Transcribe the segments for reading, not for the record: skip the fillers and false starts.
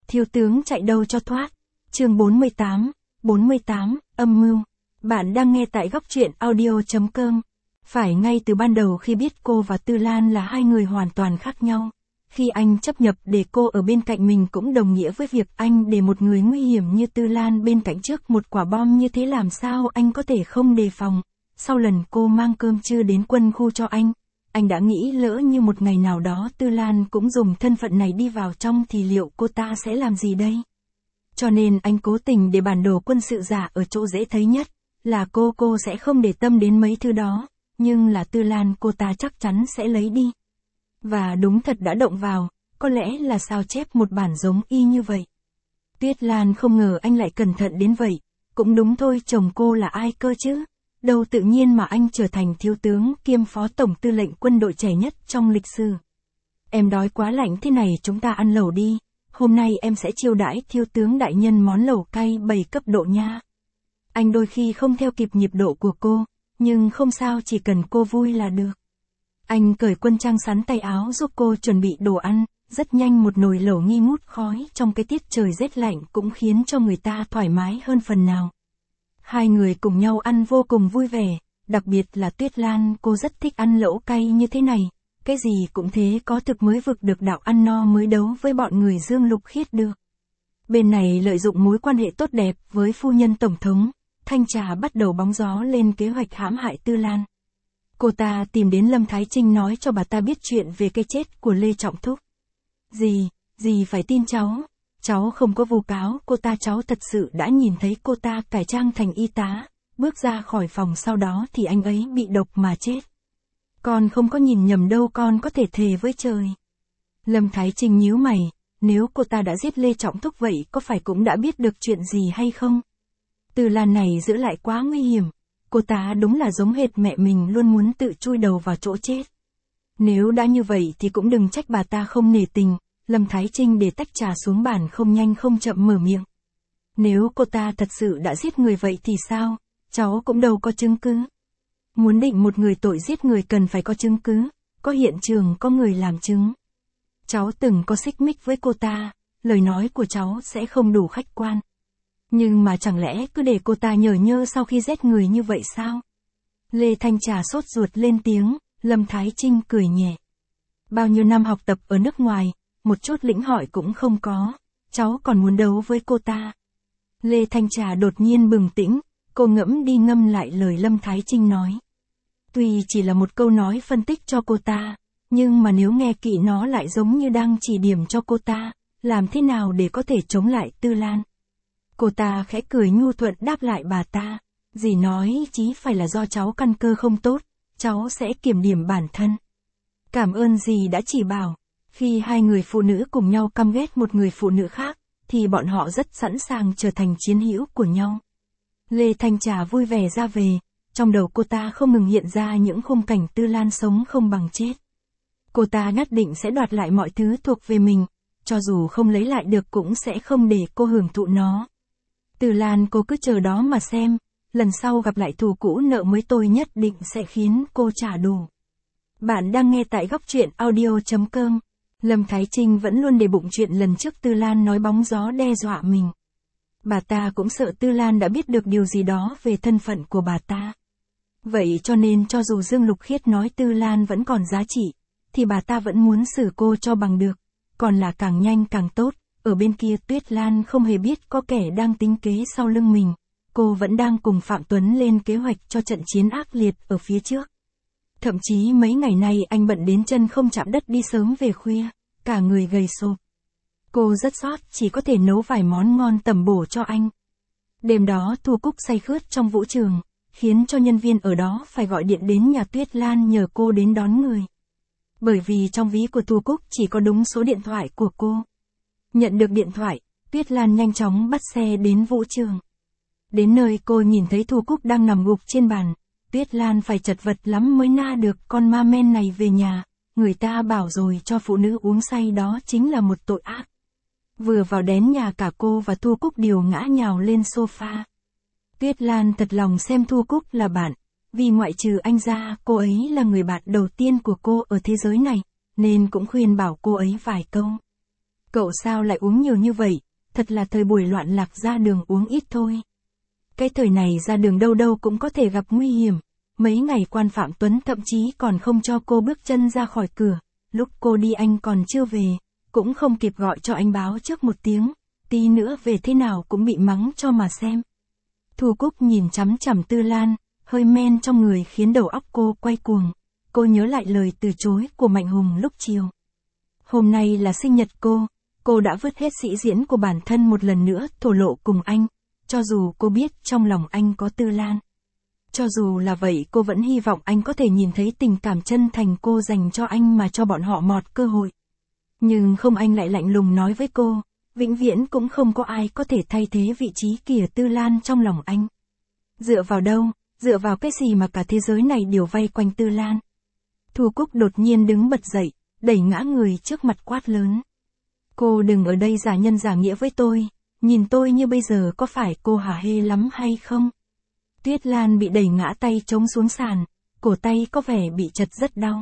Thiếu tướng chạy đâu cho thoát. Chương 48, âm mưu. Bạn đang nghe tại góc truyện audio.com. Phải ngay từ ban đầu khi biết cô và Tư Lan là hai người hoàn toàn khác nhau. Khi anh chấp nhận để cô ở bên cạnh mình cũng đồng nghĩa với việc anh để một người nguy hiểm như Tư Lan bên cạnh trước một quả bom như thế, làm sao anh có thể không đề phòng. Sau lần cô mang cơm trưa đến quân khu cho anh đã nghĩ lỡ như một ngày nào đó Tư Lan cũng dùng thân phận này đi vào trong thì liệu cô ta sẽ làm gì đây? Cho nên anh cố tình để bản đồ quân sự giả ở chỗ dễ thấy nhất, là cô sẽ không để tâm đến mấy thứ đó, nhưng là Tư Lan cô ta chắc chắn sẽ lấy đi. Và đúng thật đã động vào, có lẽ là sao chép một bản giống y như vậy. Tuyết Lan không ngờ anh lại cẩn thận đến vậy, cũng đúng thôi, chồng cô là ai cơ chứ? Đâu tự nhiên mà anh trở thành thiếu tướng kiêm phó tổng tư lệnh quân đội trẻ nhất trong lịch sử. Em đói quá, lạnh thế này chúng ta ăn lẩu đi, hôm nay em sẽ chiêu đãi thiếu tướng đại nhân món lẩu cay 7 cấp độ nha. Anh đôi khi không theo kịp nhịp độ của cô, nhưng không sao, chỉ cần cô vui là được. Anh cởi quân trang sắn tay áo giúp cô chuẩn bị đồ ăn, rất nhanh một nồi lẩu nghi ngút khói trong cái tiết trời rét lạnh cũng khiến cho người ta thoải mái hơn phần nào. Hai người cùng nhau ăn vô cùng vui vẻ, đặc biệt là Tuyết Lan, cô rất thích ăn lẩu cay như thế này, cái gì cũng thế, có thực mới vực được đạo, ăn no mới đấu với bọn người Dương Lục Khiết được. Bên này lợi dụng mối quan hệ tốt đẹp với phu nhân tổng thống, Thanh Trà bắt đầu bóng gió lên kế hoạch hãm hại Tư Lan. Cô ta tìm đến Lâm Thái Trinh nói cho bà ta biết chuyện về cái chết của Lê Trọng Thúc. Gì phải tin cháu không có vu cáo cô ta, cháu thật sự đã nhìn thấy cô ta cải trang thành y tá, bước ra khỏi phòng sau đó thì anh ấy bị độc mà chết. Con không có nhìn nhầm đâu, con có thể thề với trời. Lâm Thái Trinh nhíu mày, nếu cô ta đã giết Lê Trọng Thúc vậy có phải cũng đã biết được chuyện gì hay không? Tư Lan này giữ lại quá nguy hiểm, cô ta đúng là giống hệt mẹ mình, luôn muốn tự chui đầu vào chỗ chết. Nếu đã như vậy thì cũng đừng trách bà ta không nể tình. Lâm Thái Trinh để tách trà xuống bàn, không nhanh không chậm mở miệng. Nếu cô ta thật sự đã giết người vậy thì sao? Cháu cũng đâu có chứng cứ. Muốn định một người tội giết người cần phải có chứng cứ, có hiện trường, có người làm chứng. Cháu từng có xích mích với cô ta, lời nói của cháu sẽ không đủ khách quan. Nhưng mà chẳng lẽ cứ để cô ta nhởn nhơ sau khi giết người như vậy sao? Lê Thanh Trà sốt ruột lên tiếng. Lâm Thái Trinh cười nhẹ. Bao nhiêu năm học tập ở nước ngoài, một chút lĩnh hội cũng không có, cháu còn muốn đấu với cô ta. Lê Thanh Trà đột nhiên bừng tỉnh, cô ngẫm đi ngâm lại lời Lâm Thái Trinh nói. Tuy chỉ là một câu nói phân tích cho cô ta, nhưng mà nếu nghe kỹ nó lại giống như đang chỉ điểm cho cô ta, làm thế nào để có thể chống lại Tư Lan. Cô ta khẽ cười nhu thuận đáp lại bà ta, dì nói chí phải là do cháu căn cơ không tốt, cháu sẽ kiểm điểm bản thân. Cảm ơn dì đã chỉ bảo. Khi hai người phụ nữ cùng nhau căm ghét một người phụ nữ khác, thì bọn họ rất sẵn sàng trở thành chiến hữu của nhau. Lê Thanh Trà vui vẻ ra về, trong đầu cô ta không ngừng hiện ra những khung cảnh Tư Lan sống không bằng chết. Cô ta nhất định sẽ đoạt lại mọi thứ thuộc về mình, cho dù không lấy lại được cũng sẽ không để cô hưởng thụ nó. Tư Lan, cô cứ chờ đó mà xem, lần sau gặp lại thù cũ nợ mới tôi nhất định sẽ khiến cô trả đủ. Bạn đang nghe tại góc truyện audio.com. Lâm Thái Trinh vẫn luôn để bụng chuyện lần trước Tư Lan nói bóng gió đe dọa mình. Bà ta cũng sợ Tư Lan đã biết được điều gì đó về thân phận của bà ta. Vậy cho nên cho dù Dương Lục Khiết nói Tư Lan vẫn còn giá trị, thì bà ta vẫn muốn xử cô cho bằng được, còn là càng nhanh càng tốt. Ở bên kia Tuyết Lan không hề biết có kẻ đang tính kế sau lưng mình, cô vẫn đang cùng Phạm Tuấn lên kế hoạch cho trận chiến ác liệt ở phía trước. Thậm chí mấy ngày nay anh bận đến chân không chạm đất, đi sớm về khuya, cả người gầy sộp. Cô rất sót, chỉ có thể nấu vài món ngon tẩm bổ cho anh. Đêm đó Thu Cúc say khướt trong vũ trường, khiến cho nhân viên ở đó phải gọi điện đến nhà Tuyết Lan nhờ cô đến đón người. Bởi vì trong ví của Thu Cúc chỉ có đúng số điện thoại của cô. Nhận được điện thoại, Tuyết Lan nhanh chóng bắt xe đến vũ trường. Đến nơi cô nhìn thấy Thu Cúc đang nằm gục trên bàn. Tuyết Lan phải chật vật lắm mới na được con ma men này về nhà, người ta bảo rồi, cho phụ nữ uống say đó chính là một tội ác. Vừa vào đến nhà cả cô và Thu Cúc đều ngã nhào lên sofa. Tuyết Lan thật lòng xem Thu Cúc là bạn, vì ngoại trừ anh ra, cô ấy là người bạn đầu tiên của cô ở thế giới này, nên cũng khuyên bảo cô ấy vài câu. Cậu sao lại uống nhiều như vậy, thật là thời buổi loạn lạc ra đường uống ít thôi. Cái thời này ra đường đâu đâu cũng có thể gặp nguy hiểm. Mấy ngày quan Phạm Tuấn thậm chí còn không cho cô bước chân ra khỏi cửa. Lúc cô đi anh còn chưa về, cũng không kịp gọi cho anh báo trước một tiếng. Tí nữa về thế nào cũng bị mắng cho mà xem. Thu Cúc nhìn chằm chằm Tư Lan, hơi men trong người khiến đầu óc cô quay cuồng. Cô nhớ lại lời từ chối của Mạnh Hùng lúc chiều. Hôm nay là sinh nhật cô đã vứt hết sĩ diễn của bản thân một lần nữa thổ lộ cùng anh, cho dù cô biết trong lòng anh có Tư Lan. Cho dù là vậy cô vẫn hy vọng anh có thể nhìn thấy tình cảm chân thành cô dành cho anh mà cho bọn họ mọt cơ hội. Nhưng không, anh lại lạnh lùng nói với cô, vĩnh viễn cũng không có ai có thể thay thế vị trí kìa Tư Lan trong lòng anh. Dựa vào đâu, dựa vào cái gì mà cả thế giới này đều vây quanh Tư Lan? Thu Cúc đột nhiên đứng bật dậy, đẩy ngã người trước mặt quát lớn. Cô đừng ở đây giả nhân giả nghĩa với tôi, nhìn tôi như bây giờ có phải cô hả hê lắm hay không? Tuyết Lan bị đẩy ngã tay trống xuống sàn, cổ tay có vẻ bị chật rất đau.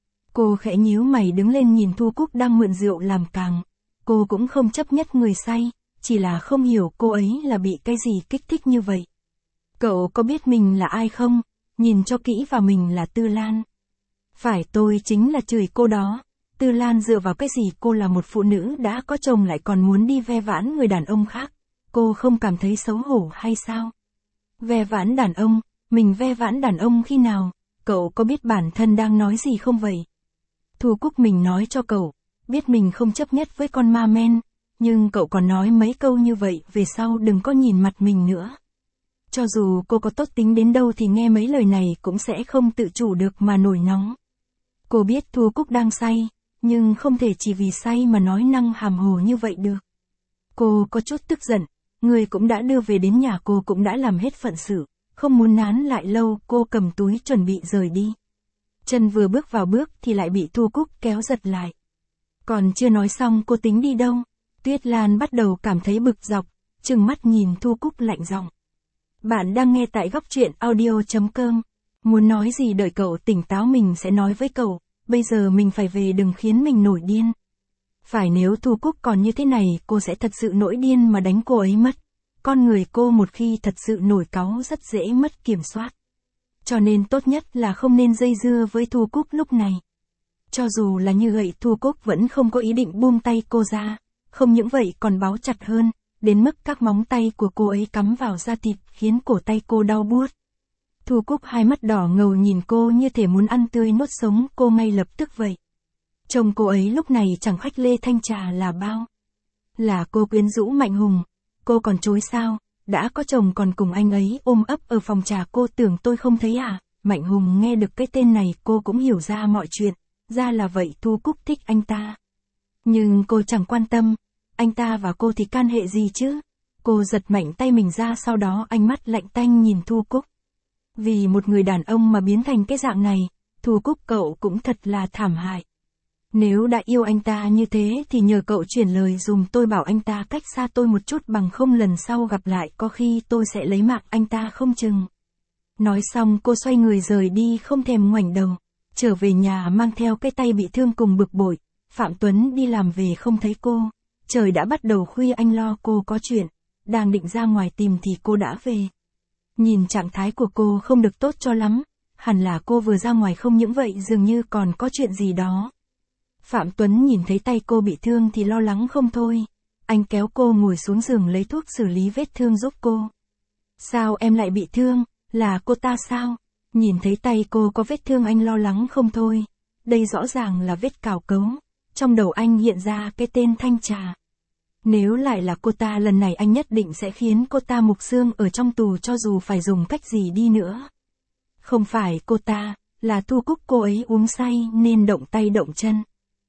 Cô khẽ nhíu mày đứng lên nhìn Thu Cúc đang mượn rượu làm càng. Cô cũng không chấp nhất người say, chỉ là không hiểu cô ấy là bị cái gì kích thích như vậy. Cậu có biết mình là ai không? Nhìn cho kỹ vào, mình là Tư Lan. Phải, tôi chính là chửi cô đó. Tư Lan dựa vào cái gì cô là một phụ nữ đã có chồng lại còn muốn đi ve vãn người đàn ông khác? Cô không cảm thấy xấu hổ hay sao? Ve vãn đàn ông, mình ve vãn đàn ông khi nào? Cậu có biết bản thân đang nói gì không vậy? Thu Cúc, mình nói cho cậu, biết mình không chấp nhất với con ma men, nhưng cậu còn nói mấy câu như vậy, về sau đừng có nhìn mặt mình nữa. Cho dù cô có tốt tính đến đâu thì nghe mấy lời này cũng sẽ không tự chủ được mà nổi nóng. Cô biết Thu Cúc đang say, nhưng không thể chỉ vì say mà nói năng hàm hồ như vậy được. Cô có chút tức giận, người cũng đã đưa về đến nhà, cô cũng đã làm hết phận sự, không muốn nán lại lâu, cô cầm túi chuẩn bị rời đi. Chân vừa bước vào bước thì lại bị Thu Cúc kéo giật lại. Còn chưa nói xong cô tính đi đâu, Tuyết Lan bắt đầu cảm thấy bực dọc, trừng mắt nhìn Thu Cúc lạnh giọng. Bạn đang nghe tại Góc Truyện Audio.com. Muốn nói gì đợi cậu tỉnh táo mình sẽ nói với cậu, bây giờ mình phải về, đừng khiến mình nổi điên. Phải, nếu Thu Cúc còn như thế này cô sẽ thật sự nổi điên mà đánh cô ấy mất. Con người cô một khi thật sự nổi cáu rất dễ mất kiểm soát. Cho nên tốt nhất là không nên dây dưa với Thu Cúc lúc này. Cho dù là như vậy Thu Cúc vẫn không có ý định buông tay cô ra, không những vậy còn báu chặt hơn, đến mức các móng tay của cô ấy cắm vào da thịt khiến cổ tay cô đau buốt. Thu Cúc hai mắt đỏ ngầu nhìn cô như thể muốn ăn tươi nuốt sống cô ngay lập tức vậy. Chồng cô ấy lúc này chẳng khách Lê Thanh Trà là bao. Là cô quyến rũ Mạnh Hùng, cô còn chối sao? Đã có chồng còn cùng anh ấy ôm ấp ở phòng trà, cô tưởng tôi không thấy à? Mạnh Hùng nghe được cái tên này cô cũng hiểu ra mọi chuyện, ra là vậy, Thu Cúc thích anh ta. Nhưng cô chẳng quan tâm, anh ta và cô thì can hệ gì chứ? Cô giật mạnh tay mình ra, sau đó ánh mắt lạnh tanh nhìn Thu Cúc. Vì một người đàn ông mà biến thành cái dạng này, Thu Cúc cậu cũng thật là thảm hại. Nếu đã yêu anh ta như thế thì nhờ cậu chuyển lời dùm tôi bảo anh ta cách xa tôi một chút, bằng không lần sau gặp lại có khi tôi sẽ lấy mạng anh ta không chừng. Nói xong cô xoay người rời đi không thèm ngoảnh đầu. Trở về nhà mang theo cái tay bị thương cùng bực bội. Phạm Tuấn đi làm về không thấy cô. Trời đã bắt đầu khuya, anh lo cô có chuyện. Đang định ra ngoài tìm thì cô đã về. Nhìn trạng thái của cô không được tốt cho lắm. Hẳn là cô vừa ra ngoài, không những vậy dường như còn có chuyện gì đó. Phạm Tuấn nhìn thấy tay cô bị thương thì lo lắng không thôi. Anh kéo cô ngồi xuống giường lấy thuốc xử lý vết thương giúp cô. Sao em lại bị thương? Là cô ta sao? Nhìn thấy tay cô có vết thương anh lo lắng không thôi. Đây rõ ràng là vết cào cấu. Trong đầu anh hiện ra cái tên Thanh Trà. Nếu lại là cô ta, lần này anh nhất định sẽ khiến cô ta mục xương ở trong tù cho dù phải dùng cách gì đi nữa. Không phải cô ta, là Thu Cúc, cô ấy uống say nên động tay động chân.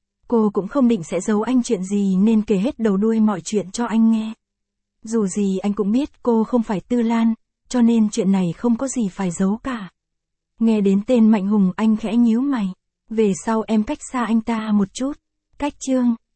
Cô cũng không định sẽ giấu anh chuyện gì nên kể hết đầu đuôi mọi chuyện cho anh nghe. Dù gì anh cũng biết cô không phải Tư Lan, cho nên chuyện này không có gì phải giấu cả. Nghe đến tên Mạnh Hùng anh khẽ nhíu mày. Về sau em cách xa anh ta một chút. Cách chương